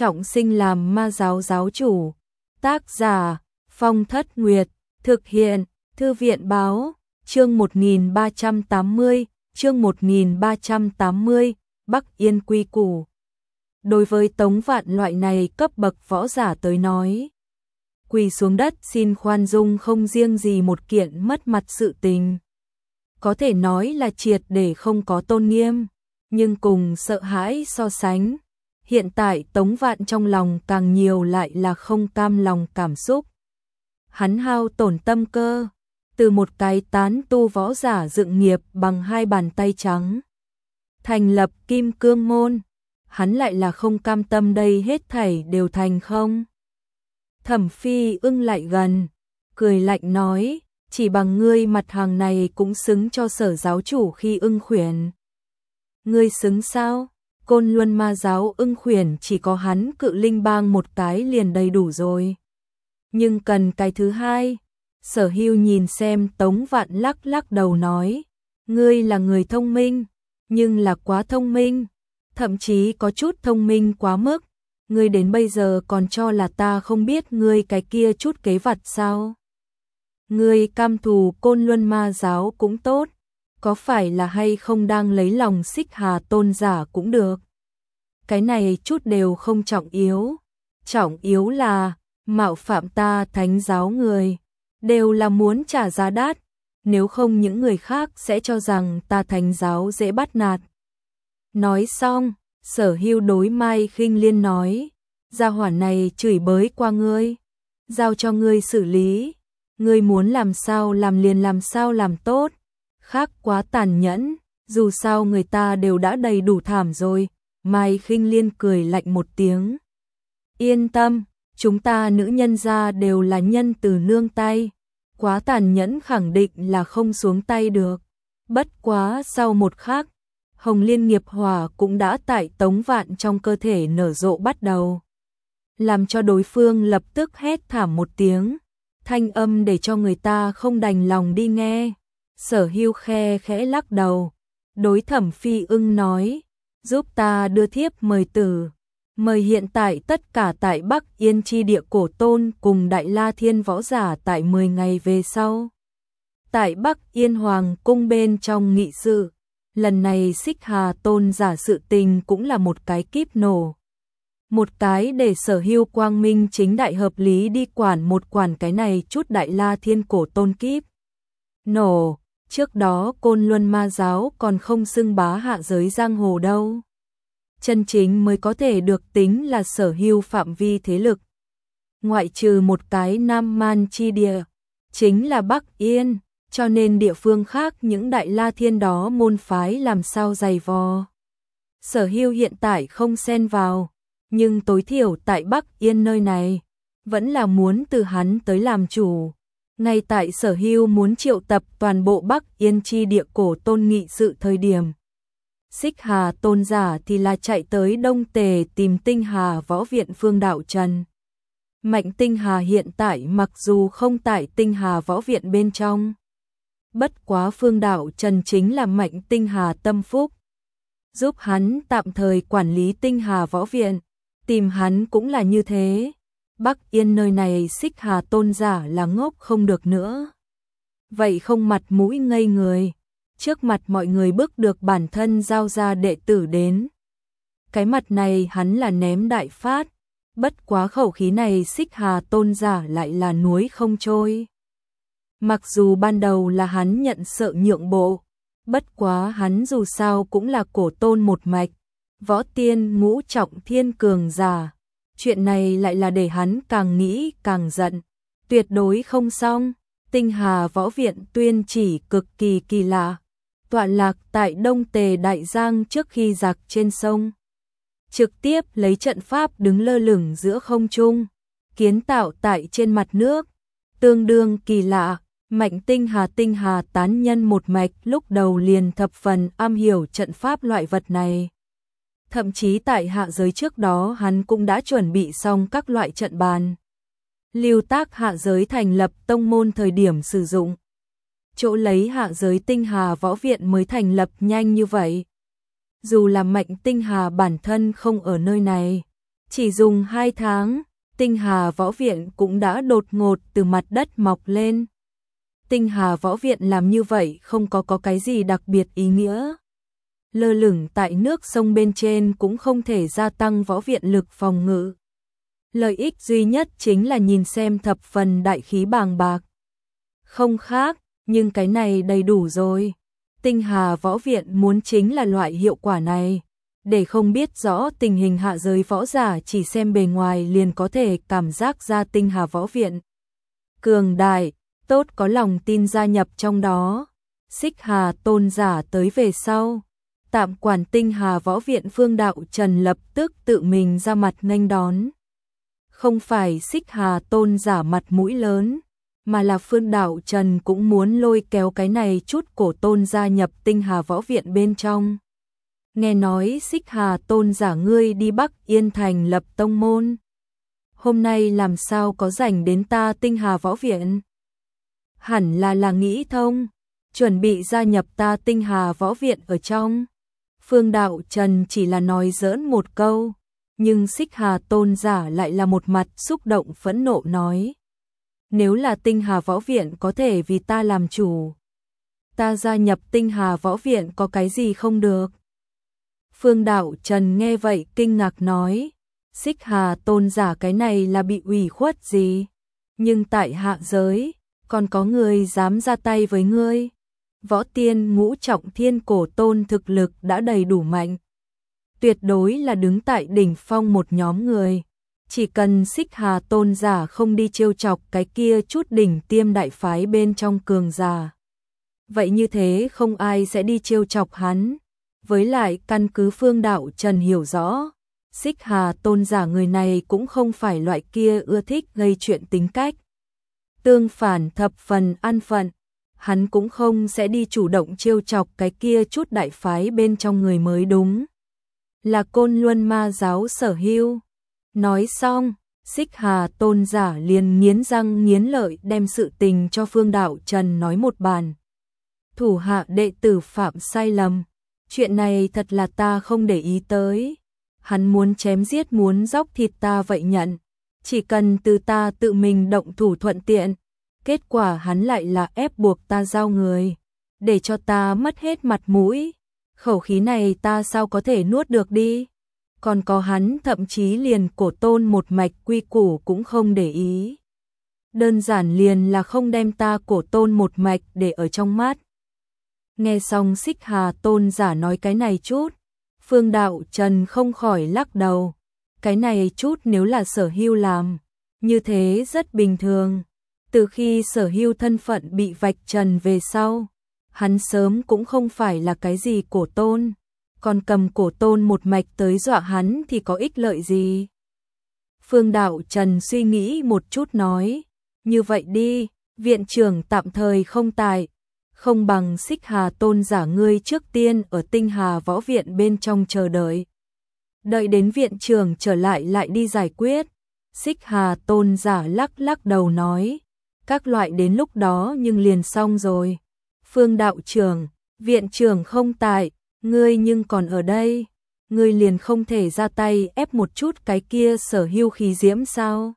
trọng sinh làm ma giáo giáo chủ. Tác giả Phong Thất Nguyệt, thực hiện Thư viện báo, chương 1380, chương 1380, Bắc Yên quy củ. Đối với Tống Vạn loại này cấp bậc võ giả tới nói, quỳ xuống đất xin khoan dung không riêng gì một kiện mất mặt sự tình. Có thể nói là triệt để không có tôn nghiêm, nhưng cùng sợ hãi so sánh, hiện tại Tống Vạn trong lòng càng nhiều lại là không cam lòng cảm xúc. Hắn hao tổn tâm cơ, từ một cái tán tu võ giả dựng nghiệp bằng hai bàn tay trắng, thành lập Kim Cương môn, hắn lại là không cam tâm đây hết thảy đều thành không. Thẩm Phi Ưng lại gần, cười lạnh nói, chỉ bằng ngươi mặt hàng này cũng xứng cho Sở giáo chủ khi Ưng Khuyển. Ngươi xứng sao? Côn Luân ma giáo Ưng Khuyển chỉ có hắn Cự Linh bang một cái liền đầy đủ rồi. Nhưng cần cái thứ hai. Sở Hưu nhìn xem Tống Vạn lắc lắc đầu nói, ngươi là người thông minh, nhưng là quá thông minh, thậm chí có chút thông minh quá mức. Ngươi đến bây giờ còn cho là ta không biết ngươi cái kia chút kế vặt sao? Ngươi cam thù Côn Luân ma giáo cũng tốt, có phải là hay không đang lấy lòng Xích Hà tôn giả cũng được. Cái này chút đều không trọng yếu là mạo phạm ta thánh giáo người, đều là muốn trả giá đắt, nếu không những người khác sẽ cho rằng ta thánh giáo dễ bắt nạt. Nói xong, Sở Hưu đối Mai Khinh Liên nói, gia hỏa này chửi bới qua ngươi, giao cho ngươi xử lý, ngươi muốn làm sao làm liền làm sao làm tốt, khác quá tàn nhẫn, dù sao người ta đều đã đầy đủ thảm rồi. Mai Khinh Liên cười lạnh một tiếng, yên tâm, chúng ta nữ nhân gia đều là nhân từ nương tay, quá tàn nhẫn khẳng định là không xuống tay được. Bất quá sau một khắc, Hồng Liên nghiệp hỏa cũng đã tại Tống Vạn trong cơ thể nở rộ bắt đầu, làm cho đối phương lập tức hét thảm một tiếng, thanh âm để cho người ta không đành lòng đi nghe. Sở Hưu khe khẽ lắc đầu, đối Thẩm Phi Ưng nói, giúp ta đưa thiếp mời tử, mời hiện tại tất cả tại Bắc Yên chi địa cổ tôn cùng Đại La Thiên võ giả tại 10 ngày về sau. Tại Bắc Yên Hoàng cung bên trong nghị sự, lần này Xích Hà tôn giả sự tình cũng là một cái kíp nổ. Một cái để Sở Hưu quang minh chính đại hợp lý đi quản cái này chút Đại La Thiên cổ tôn kíp nổ. Trước đó Côn Luân ma giáo còn không xưng bá hạ giới giang hồ đâu. Chân chính mới có thể được tính là Sở Hưu phạm vi thế lực. Ngoại trừ một cái Nam Man chi địa, chính là Bắc Yên, cho nên địa phương khác những Đại La Thiên đó môn phái làm sao dày vò. Sở Hưu hiện tại không xen vào, nhưng tối thiểu tại Bắc Yên nơi này, vẫn là muốn từ hắn tới làm chủ. Ngay tại Sở Hưu muốn triệu tập toàn bộ Bắc Yên chi địa cổ tôn nghị sự thời điểm, Xích Hà tôn giả thì là chạy tới Đông Tề tìm Tinh Hà võ viện Phương Đạo Trần. Mạnh Tinh Hà hiện tại mặc dù không tại Tinh Hà võ viện bên trong, bất quá Phương Đạo Trần chính là Mạnh Tinh Hà tâm phúc, giúp hắn tạm thời quản lý Tinh Hà võ viện, tìm hắn cũng là như thế. Bắc Yên nơi này Xích Hà tôn giả là ngốc không được nữa. Vậy không mặt mũi ngây người, trước mặt mọi người bức được bản thân giao ra đệ tử đến. Cái mặt này hắn là ném đại phát, bất quá khẩu khí này Xích Hà tôn giả lại là nuối không trôi. Mặc dù ban đầu là hắn nhận sợ nhượng bộ, bất quá hắn dù sao cũng là cổ tôn một mạch, võ tiên ngũ trọng thiên cường giả. Chuyện này lại là để hắn càng nghĩ càng giận, tuyệt đối không xong. Tinh Hà võ viện tuyên chỉ cực kỳ kỳ lạ, tọa lạc tại Đông Tề Đại Giang trước khi giặc trên sông, trực tiếp lấy trận pháp đứng lơ lửng giữa không trung, kiến tạo tại trên mặt nước, tương đương kỳ lạ. Mạnh Tinh Hà tán nhân một mạch lúc đầu liền thập phần am hiểu trận pháp loại vật này. Thậm chí tại hạ giới trước đó hắn cũng đã chuẩn bị xong các loại trận bàn. Lưu tác hạ giới thành lập tông môn thời điểm sử dụng. Chỗ lấy hạ giới Tinh Hà võ viện mới thành lập nhanh như vậy. Dù là Mạnh Tinh Hà bản thân không ở nơi này, Chỉ dùng 2 tháng, Tinh Hà Võ Viện cũng đã đột ngột từ mặt đất mọc lên. Tinh Hà Võ Viện làm như vậy không có cái gì đặc biệt ý nghĩa. Lơ lửng tại nước sông bên trên cũng không thể gia tăng võ viện lực phòng ngự. Lợi ích duy nhất chính là nhìn xem thập phần đại khí bàng bạc. Không khác, nhưng cái này đầy đủ rồi. Tinh Hà Võ Viện muốn chính là loại hiệu quả này. Để không biết rõ tình hình hạ giới võ giả chỉ xem bề ngoài liền có thể cảm giác ra Tinh Hà Võ Viện cường đại, tốt có lòng tin gia nhập trong đó. Xích Hà tôn giả tới về sau. Tạm quản Tinh Hà Võ Viện Phương Đạo Trần lập tức tự mình ra mặt nghênh đón. Không phải Xích Hà tôn giả mặt mũi lớn, mà là Phương Đạo Trần cũng muốn lôi kéo cái này chút cổ tôn gia nhập Tinh Hà Võ Viện bên trong. Nghe nói Xích Hà tôn giả ngươi đi Bắc Yên Thành lập tông môn. Hôm nay làm sao có rảnh đến ta Tinh Hà Võ Viện? Hẳn là nghĩ thông, chuẩn bị gia nhập ta Tinh Hà Võ Viện ở trong. Phương Đạo Trần chỉ là nói giỡn một câu, nhưng Xích Hà tôn giả lại là một mặt xúc động phẫn nộ nói. Nếu là Tinh Hà Võ Viện có thể vì ta làm chủ, ta gia nhập Tinh Hà Võ Viện có cái gì không được? Phương Đạo Trần nghe vậy kinh ngạc nói, Xích Hà tôn giả cái này là bị ủy khuất gì? Nhưng tại hạ giới, còn có người dám ra tay với ngươi. Võ tiên ngũ trọng thiên cổ tôn thực lực đã đầy đủ mạnh. Tuyệt đối là đứng tại đỉnh phong một nhóm người. Chỉ cần Xích Hà tôn giả không đi trêu chọc cái kia chút đỉnh tiêm đại phái bên trong cường giả. Vậy như thế không ai sẽ đi trêu chọc hắn. Với lại căn cứ Phương Đạo Trần hiểu rõ, Xích Hà tôn giả người này cũng không phải loại kia ưa thích gây chuyện tính cách. Tương phản thập phần an phận, hắn cũng không sẽ đi chủ động trêu chọc cái kia chút đại phái bên trong người mới đúng. Là Côn Luân Ma giáo Sở Hưu. Nói xong, Xích Hà tôn giả liền nghiến răng nghiến lợi đem sự tình cho Phương Đạo Trần nói một bàn. Thủ hạ đệ tử phạm sai lầm, chuyện này thật là ta không để ý tới. Hắn muốn chém giết muốn dóc thịt ta vậy nhận, chỉ cần từ ta tự mình động thủ thuận tiện. Kết quả hắn lại là ép buộc ta giao người, để cho ta mất hết mặt mũi. Khẩu khí này ta sao có thể nuốt được đi. Còn có hắn thậm chí liền cổ tôn một mạch quy củ cũng không để ý. Đơn giản liền là không đem ta cổ tôn một mạch để ở trong mắt. Nghe xong Xích Hà tôn giả nói cái này chút, Phương Đạo Trần không khỏi lắc đầu. Cái này chút nếu là Sở Hưu làm, như thế rất bình thường. Từ khi Sở Hưu thân phận bị vạch trần về sau, hắn sớm cũng không phải là cái gì cổ tôn, còn cầm cổ tôn một mạch tới dọa hắn thì có ích lợi gì. Phương Đạo Trần suy nghĩ một chút nói, như vậy đi, viện trưởng tạm thời không tại, không bằng Xích Hà tôn giả ngươi trước tiên ở Tinh Hà Võ Viện bên trong chờ đợi. Đợi đến viện trưởng trở lại đi giải quyết. Xích Hà tôn giả lắc đầu nói, các loại đến lúc đó nhưng liền xong rồi. Phương đạo trưởng, viện trưởng không tại, ngươi nhưng còn ở đây, ngươi liền không thể ra tay ép một chút cái kia Sở Hưu khí diễm sao?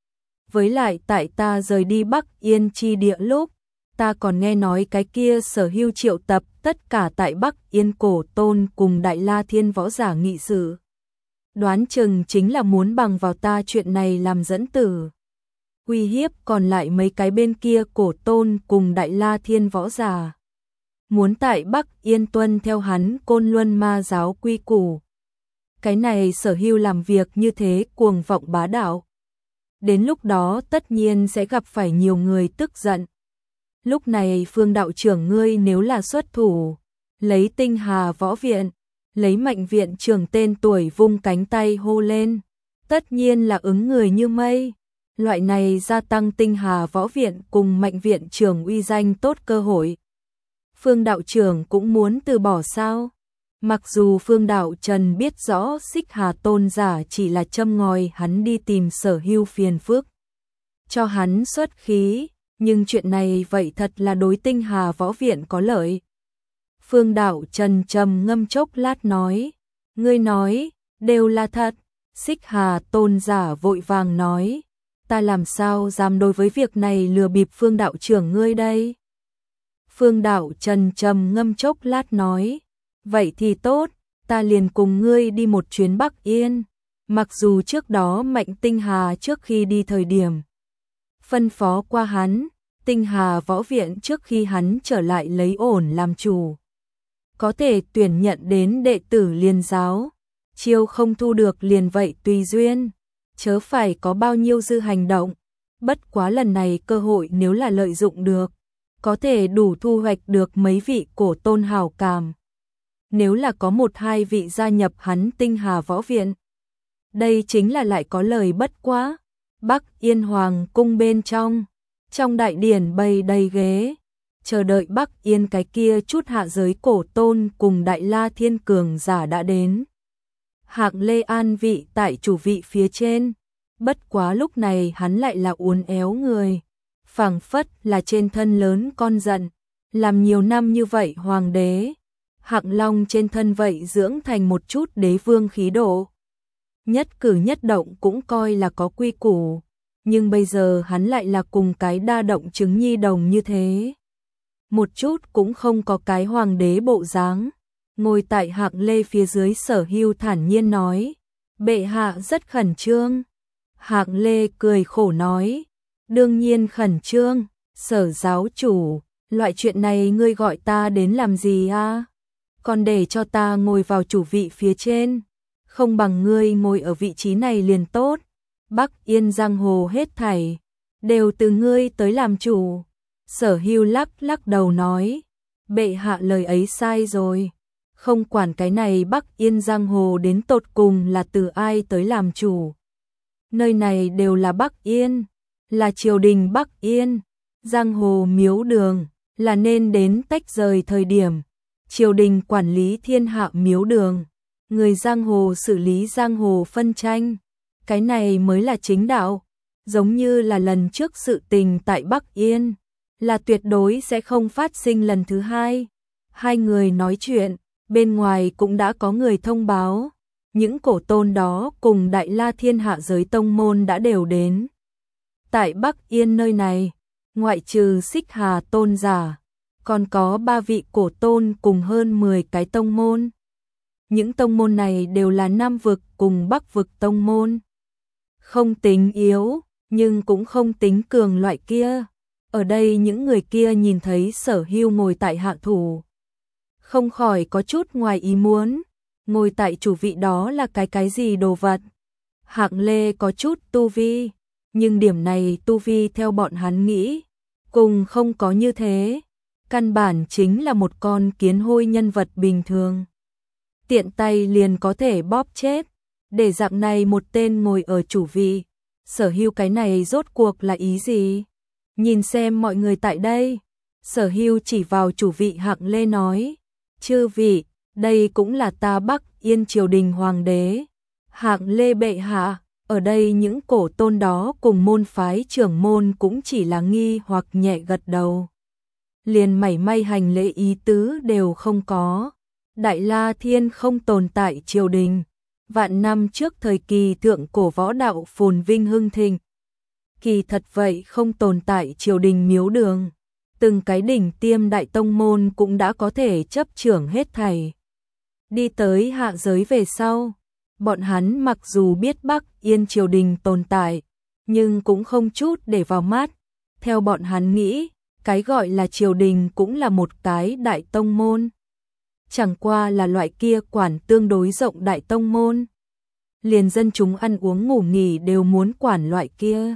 Với lại tại ta rời đi Bắc Yên chi địa lúc, ta còn nghe nói cái kia Sở Hưu triệu tập tất cả tại Bắc Yên cổ tôn cùng Đại La Thiên võ giả nghị sự. Đoán chừng chính là muốn bằng vào ta chuyện này làm dẫn tử. Uy hiếp còn lại mấy cái bên kia cổ tôn cùng Đại La Thiên võ giả. Muốn tại Bắc Yên tuân theo hắn Côn Luân Ma giáo quy củ. Cái này Sở Hưu làm việc như thế cuồng vọng bá đạo. Đến lúc đó tất nhiên sẽ gặp phải nhiều người tức giận. Lúc này Phương đạo trưởng ngươi nếu là xuất thủ, lấy Tinh Hà Võ Viện, lấy Mạnh viện trưởng tên tuổi vung cánh tay hô lên, tất nhiên là ứng người như mây. Loại này gia tăng Tinh Hà Võ Viện cùng Mạnh viện trưởng uy danh tốt cơ hội. Phương đạo trưởng cũng muốn từ bỏ sao? Mặc dù Phương đạo Trần biết rõ Xích Hà tôn giả chỉ là châm ngòi hắn đi tìm Sở Hưu phiền phức, cho hắn xuất khí, nhưng chuyện này vậy thật là đối Tinh Hà Võ Viện có lợi. Phương đạo Trần trầm ngâm chốc lát nói, ngươi nói, đều là thật, Xích Hà tôn giả vội vàng nói, ta làm sao dám đối với việc này lừa bịp Phương đạo trưởng ngươi đây? Phương đạo trầm trầm ngâm chốc lát nói, vậy thì tốt, ta liền cùng ngươi đi một chuyến Bắc Yên. Mặc dù trước đó Mạnh Tinh Hà trước khi đi thời điểm phân phó qua hắn, Tinh Hà võ viện trước khi hắn trở lại lấy ổn làm chủ, có thể tuyển nhận đến đệ tử liên giáo, chiêu không thu được liền vậy tùy duyên, chớ phải có bao nhiêu dư hành động. Bất quá lần này cơ hội nếu là lợi dụng được, có thể đủ thu hoạch được mấy vị cổ tôn hảo cảm. Nếu là có một hai vị gia nhập hắn Tinh Hà võ viện, đây chính là lại có lời. Bất quá Bắc Yên Hoàng cung bên trong đại điển bày đầy ghế, chờ đợi Bắc Yên cái kia chút hạ giới cổ tôn cùng Đại La Thiên cường giả đã đến. Hạng Lê an vị tại chủ vị phía trên, bất quá lúc này hắn lại là uốn éo người, phảng phất là trên thân lớn con giận, làm nhiều năm như vậy hoàng đế, Hạng Long trên thân vậy dưỡng thành một chút đế vương khí độ. Nhất cử nhất động cũng coi là có quy củ, nhưng bây giờ hắn lại là cùng cái đa động chứng nhi đồng như thế. Một chút cũng không có cái hoàng đế bộ dáng. Ngồi tại Hạng Lê phía dưới Sở Hưu thản nhiên nói, bệ hạ rất khẩn trương. Hạng Lê cười khổ nói, đương nhiên khẩn trương, Sở giáo chủ, loại chuyện này ngươi gọi ta đến làm gì à? Còn để cho ta ngồi vào chủ vị phía trên, không bằng ngươi ngồi ở vị trí này liền tốt. Bắc Yên giang hồ hết thảy đều từ ngươi tới làm chủ. Sở Hưu lắc đầu nói, bệ hạ lời ấy sai rồi, không quản cái này Bắc Yên giang hồ đến tột cùng là từ ai tới làm chủ. Nơi này đều là Bắc Yên, là triều đình Bắc Yên, giang hồ miếu đường, là nên đến tách rời thời điểm. Triều đình quản lý thiên hạ miếu đường, người giang hồ xử lý giang hồ phân tranh, cái này mới là chính đạo. Giống như là lần trước sự tình tại Bắc Yên, là tuyệt đối sẽ không phát sinh lần thứ hai. Hai người nói chuyện, bên ngoài cũng đã có người thông báo, những cổ tôn đó cùng Đại La Thiên hạ giới tông môn đã đều đến. Tại Bắc Yên nơi này, ngoại trừ Xích Hà tôn giả, còn có 3 vị cổ tôn cùng hơn 10 cái tông môn. Những tông môn này đều là Nam vực cùng Bắc vực tông môn. Không tính yếu, nhưng cũng không tính cường loại kia. Ở đây những người kia nhìn thấy Sở Hưu ngồi tại hạ thủ, không khỏi có chút ngoài ý muốn, ngồi tại chủ vị đó là cái gì đồ vật. Hạng Lê có chút tu vi, nhưng điểm này tu vi theo bọn hắn nghĩ, cùng không có như thế, căn bản chính là một con kiến hôi nhân vật bình thường. Tiện tay liền có thể bóp chết, để dạng này một tên ngồi ở chủ vị. Sở Hưu cái này rốt cuộc là ý gì? Nhìn xem mọi người tại đây. Sở Hưu chỉ vào chủ vị Hạng Lê nói, chư vị, đây cũng là ta Bắc Yên triều đình hoàng đế. Hạng Lê bệ hạ, ở đây những cổ tôn đó cùng môn phái trưởng môn cũng chỉ là nghi hoặc nhẹ gật đầu. Liền mảy may hành lễ ý tứ đều không có. Đại La Thiên không tồn tại triều đình. Vạn năm trước thời kỳ thượng cổ võ đạo phồn vinh hưng thịnh, kỳ thật vậy không tồn tại triều đình miếu đường. Từng cái đỉnh tiêm đại tông môn cũng đã có thể chấp trưởng hết thảy. Đi tới hạ giới về sau, bọn hắn mặc dù biết Bắc Yên triều đình tồn tại, nhưng cũng không chút để vào mắt. Theo bọn hắn nghĩ, cái gọi là triều đình cũng là một cái đại tông môn. Chẳng qua là loại kia quản tương đối rộng đại tông môn. Liền dân chúng ăn uống ngủ nghỉ đều muốn quản loại kia.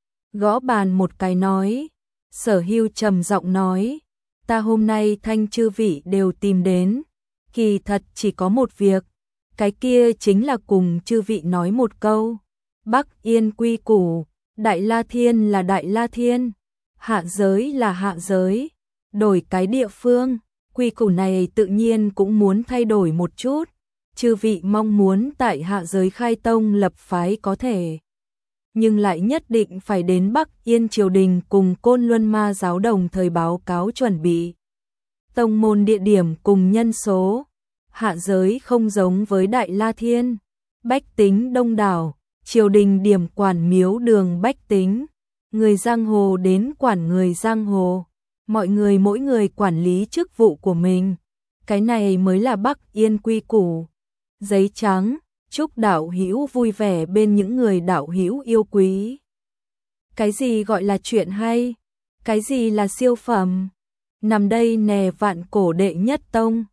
Gõ bàn một cái nói, Sở Hưu trầm giọng nói, ta hôm nay thanh chư vị đều tìm đến, kỳ thật chỉ có một việc, cái kia chính là cùng chư vị nói một câu. Bắc Yên quy củ, Đại La Thiên là Đại La Thiên, hạ giới là hạ giới, đổi cái địa phương, quy củ này tự nhiên cũng muốn thay đổi một chút. Chư vị mong muốn tại hạ giới khai tông lập phái có thể, nhưng lại nhất định phải đến Bắc Yên triều đình cùng Côn Luân Ma giáo đồng thời báo cáo chuẩn bị. Tông môn địa điểm cùng nhân số, hạ giới không giống với Đại La Thiên, bách tính đông đảo, triều đình điểm quản miếu đường bách tính, người giang hồ đến quản người giang hồ, mọi người mỗi người quản lý chức vụ của mình. Cái này mới là Bắc Yên quy củ. Giấy trắng, chúc đạo hữu vui vẻ bên những người đạo hữu yêu quý. Cái gì gọi là chuyện hay? Cái gì là siêu phẩm? Nằm đây nè vạn cổ đệ nhất tông.